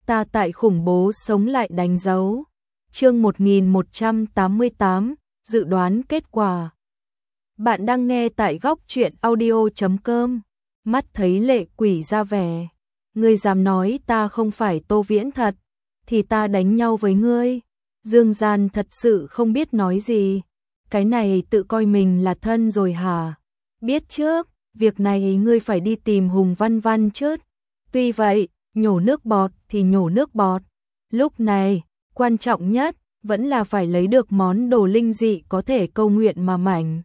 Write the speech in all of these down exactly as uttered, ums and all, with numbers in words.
ta tại khủng bố sống lại đánh dấu. Chương một nghìn một trăm tám mươi tám, dự đoán kết quả. Bạn đang nghe tại góc truyện audio chấm com. Mắt thấy Lệ Quỷ ra vẻ, ngươi dám nói ta không phải Tô Viễn thật, thì ta đánh nhau với ngươi. Dương Gian thật sự không biết nói gì. Cái này tự coi mình là thân rồi hả? Biết trước, việc này ngươi phải đi tìm Hùng Văn Văn chứ. Tuy vậy, nhổ nước bọt thì nhổ nước bọt. Lúc này, quan trọng nhất vẫn là phải lấy được món đồ linh dị có thể câu nguyện mà mảnh.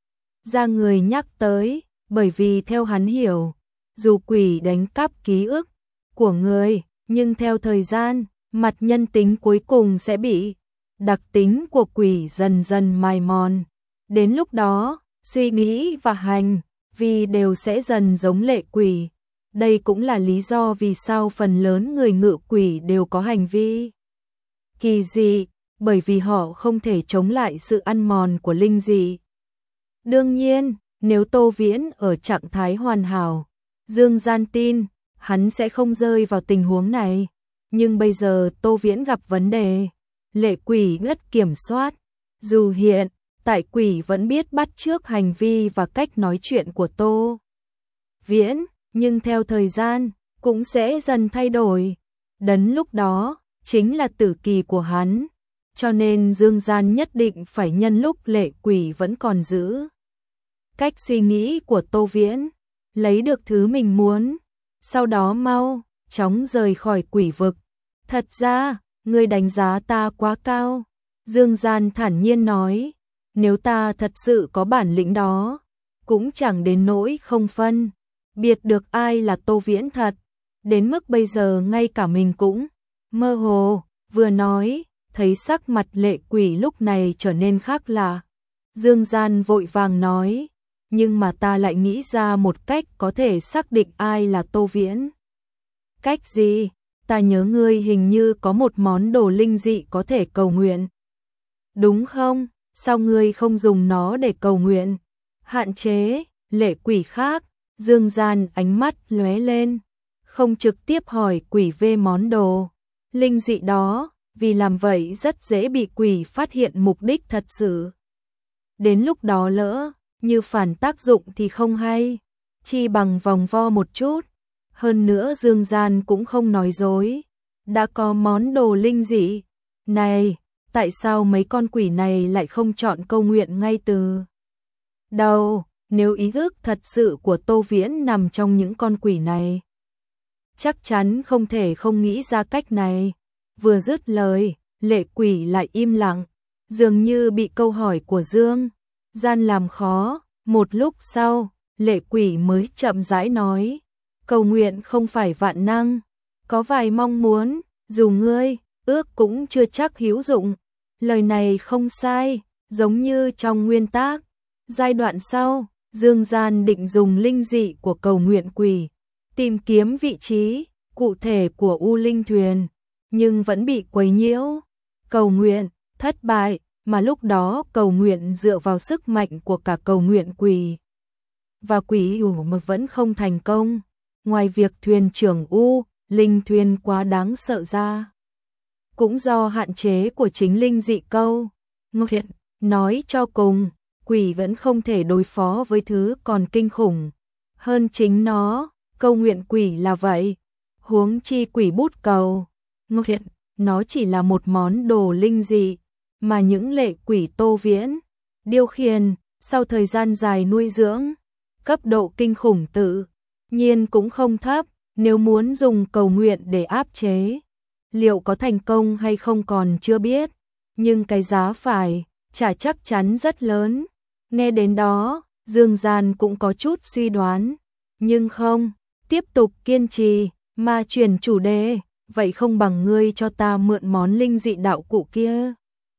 Ra người nhắc tới, bởi vì theo hắn hiểu, dù quỷ đánh cắp ký ức của người, nhưng theo thời gian, mặt nhân tính cuối cùng sẽ bị đặc tính của quỷ dần dần mài mòn. Đến lúc đó, suy nghĩ và hành vi đều sẽ dần giống Lệ Quỷ. Đây cũng là lý do vì sao phần lớn người ngự quỷ đều có hành vi kỳ dị, bởi vì họ không thể chống lại sự ăn mòn của linh dị. Đương nhiên, nếu Tô Viễn ở trạng thái hoàn hảo, Dương Gian tin hắn sẽ không rơi vào tình huống này. Nhưng bây giờ Tô Viễn gặp vấn đề, Lệ Quỷ ngất kiểm soát. Dù hiện tại quỷ vẫn biết bắt chước hành vi và cách nói chuyện của Tô Viễn, nhưng theo thời gian cũng sẽ dần thay đổi. Đến lúc đó chính là tử kỳ của hắn, cho nên Dương Gian nhất định phải nhân lúc Lệ Quỷ vẫn còn giữ cách suy nghĩ của Tô Viễn, lấy được thứ mình muốn, sau đó mau chóng rời khỏi quỷ vực. Thật ra, ngươi đánh giá ta quá cao. Dương Gian thản nhiên nói, nếu ta thật sự có bản lĩnh đó, cũng chẳng đến nỗi không phân biệt được ai là Tô Viễn thật. Đến mức bây giờ ngay cả mình cũng mơ hồ. Vừa nói, thấy sắc mặt Lệ Quỷ lúc này trở nên khác lạ. Dương Gian vội vàng nói, nhưng mà ta lại nghĩ ra một cách có thể xác định ai là Tô Viễn. Cách gì? Ta nhớ ngươi hình như có một món đồ linh dị có thể cầu nguyện. Đúng không? Sao ngươi không dùng nó để cầu nguyện? Hạn chế. Lệ Quỷ khác. Dương Gian ánh mắt lóe lên, không trực tiếp hỏi quỷ về món đồ linh dị đó, vì làm vậy rất dễ bị quỷ phát hiện mục đích thật sự. Đến lúc đó lỡ như phản tác dụng thì không hay, chi bằng vòng vo một chút. Hơn nữa Dương Gian cũng không nói dối, đã có món đồ linh dị này, tại sao mấy con quỷ này lại không chọn câu nguyện ngay từ đầu? Nếu ý thức thật sự của Tô Viễn nằm trong những con quỷ này, chắc chắn không thể không nghĩ ra cách này. Vừa dứt lời, Lệ Quỷ lại im lặng, dường như bị câu hỏi của Dương Gian làm khó. Một lúc sau, Lệ Quỷ mới chậm rãi nói, cầu nguyện không phải vạn năng, có vài mong muốn, dù ngươi ước cũng chưa chắc hữu dụng. Lời này không sai, giống như trong nguyên tác. Giai đoạn sau, Dương Gian định dùng linh dị của cầu nguyện quỷ tìm kiếm vị trí cụ thể của U Linh Thuyền, nhưng vẫn bị quấy nhiễu. Cầu nguyện thất bại, mà lúc đó cầu nguyện dựa vào sức mạnh của cả cầu nguyện quỷ và quỷ ủ mà vẫn không thành công. Ngoài việc thuyền trưởng U Linh Thuyền quá đáng sợ ra, cũng do hạn chế của chính linh dị câu nguyện. Nói cho cùng, quỷ vẫn không thể đối phó với thứ còn kinh khủng hơn chính nó. Câu nguyện quỷ là vậy, huống chi quỷ bút cầu nguyện, nó chỉ là một món đồ linh dị mà những Lệ Quỷ Tô Viễn điều khiển sau thời gian dài nuôi dưỡng, cấp độ kinh khủng tự nhiên cũng không thấp. Nếu muốn dùng cầu nguyện để áp chế, liệu có thành công hay không còn chưa biết, nhưng cái giá phải trả chắc chắn rất lớn. Nghe đến đó, Dương Gian cũng có chút suy đoán, nhưng không tiếp tục kiên trì mà chuyển chủ đề. Vậy không bằng ngươi cho ta mượn món linh dị đạo cụ kia.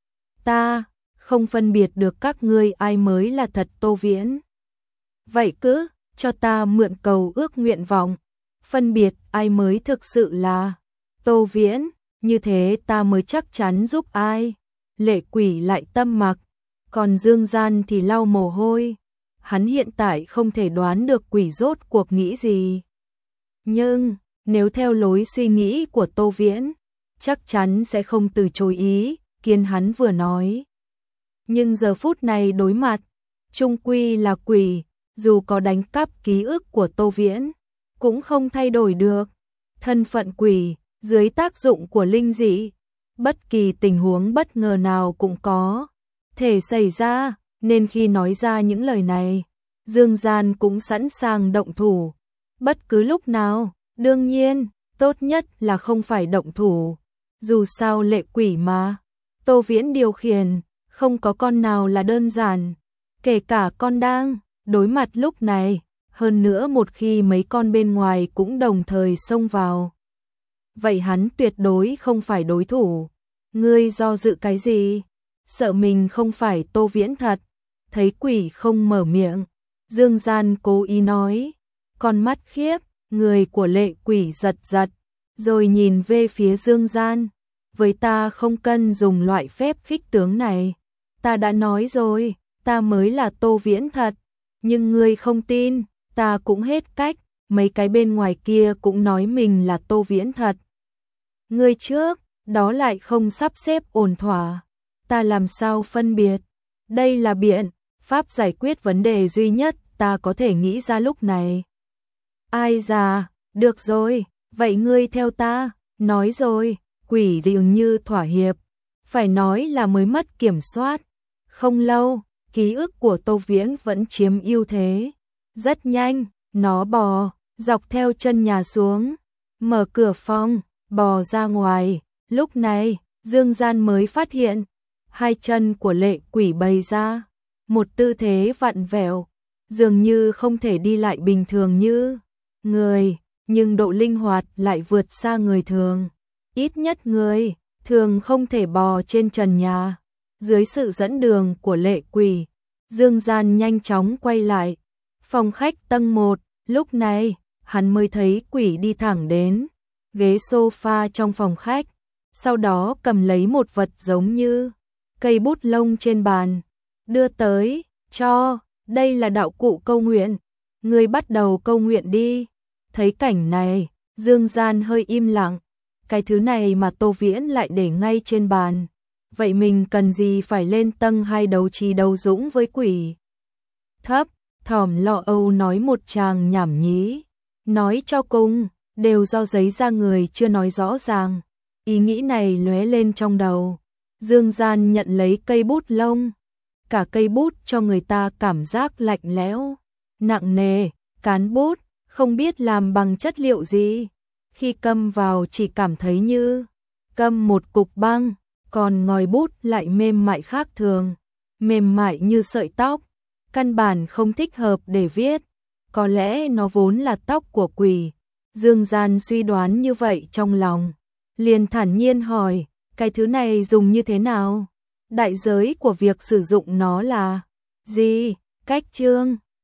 Ta không phân biệt được các ngươi ai mới là thật Tô Viễn. Vậy cứ cho ta mượn cầu ước nguyện vọng, phân biệt ai mới thực sự là Tô Viễn, như thế ta mới chắc chắn giúp ai. Lệ Quỷ lại tâm mặc, còn Dương Gian thì lau mồ hôi. Hắn hiện tại không thể đoán được quỷ rốt cuộc nghĩ gì. Nhưng Nếu theo lối suy nghĩ của Tô Viễn, chắc chắn sẽ không từ chối ý kiến hắn vừa nói. Nhưng giờ phút này đối mặt, chung quy là quỷ, dù có đánh cắp ký ức của Tô Viễn, cũng không thay đổi được. Thân phận quỷ, dưới tác dụng của linh dị, bất kỳ tình huống bất ngờ nào cũng có thể xảy ra, nên khi nói ra những lời này, Dương Gian cũng sẵn sàng động thủ, bất cứ lúc nào. Đương nhiên, tốt nhất là không phải động thủ, dù sao lệ quỷ mà Tô Viễn điều khiển, không có con nào là đơn giản, kể cả con đang đối mặt lúc này, hơn nữa một khi mấy con bên ngoài cũng đồng thời xông vào. Vậy hắn tuyệt đối không phải đối thủ. Ngươi do dự cái gì? Sợ mình không phải Tô Viễn thật. Thấy quỷ không mở miệng, Dương Gian cố ý nói, con mắt khiếp, người của lệ quỷ giật giật, rồi nhìn về phía Dương Gian. Với ta không cần dùng loại phép khích tướng này. Ta đã nói rồi, ta mới là Tô Viễn thật. Nhưng ngươi không tin, ta cũng hết cách, mấy cái bên ngoài kia cũng nói mình là Tô Viễn thật. Ngươi trước, đó lại không sắp xếp ổn thỏa. Ta làm sao phân biệt? Đây là biện pháp giải quyết vấn đề duy nhất ta có thể nghĩ ra lúc này. Ai già, được rồi, vậy ngươi theo ta, nói rồi, quỷ dường như thỏa hiệp. Phải nói là mới mất kiểm soát. Không lâu, ký ức của Tô Viễn vẫn chiếm ưu thế. Rất nhanh, nó bò, dọc theo chân nhà xuống, mở cửa phòng, bò ra ngoài. Lúc này, Dương Gian mới phát hiện, hai chân của lệ quỷ bày ra, một tư thế vặn vẹo, dường như không thể đi lại bình thường như người, nhưng độ linh hoạt lại vượt xa người thường. Ít nhất người thường không thể bò trên trần nhà. Dưới sự dẫn đường của lệ quỷ, Dương Gian nhanh chóng quay lại. Phòng khách tầng một, lúc này, hắn mới thấy quỷ đi thẳng đến ghế sofa trong phòng khách, sau đó cầm lấy một vật giống như cây bút lông trên bàn, đưa tới, cho, đây là đạo cụ câu nguyện, ngươi bắt đầu câu nguyện đi. Thấy cảnh này, Dương Gian hơi im lặng, cái thứ này mà Tô Viễn lại để ngay trên bàn. Vậy mình cần gì phải lên tầng hai đấu trí đấu dũng với quỷ? Thấp, thỏm lo âu nói một tràng nhảm nhí. Nói cho cùng, đều do giấy ra người chưa nói rõ ràng. Ý nghĩ này lóe lên trong đầu. Dương Gian nhận lấy cây bút lông. Cả cây bút cho người ta cảm giác lạnh lẽo, nặng nề, cán bút, không biết làm bằng chất liệu gì. Khi cầm vào chỉ cảm thấy như cầm một cục băng. Còn ngòi bút lại mềm mại khác thường, mềm mại như sợi tóc, căn bản không thích hợp để viết. Có lẽ nó vốn là tóc của quỷ. Dương Gian suy đoán như vậy trong lòng, liền thản nhiên hỏi, cái thứ này dùng như thế nào? Đại giới của việc sử dụng nó là gì? Cách chương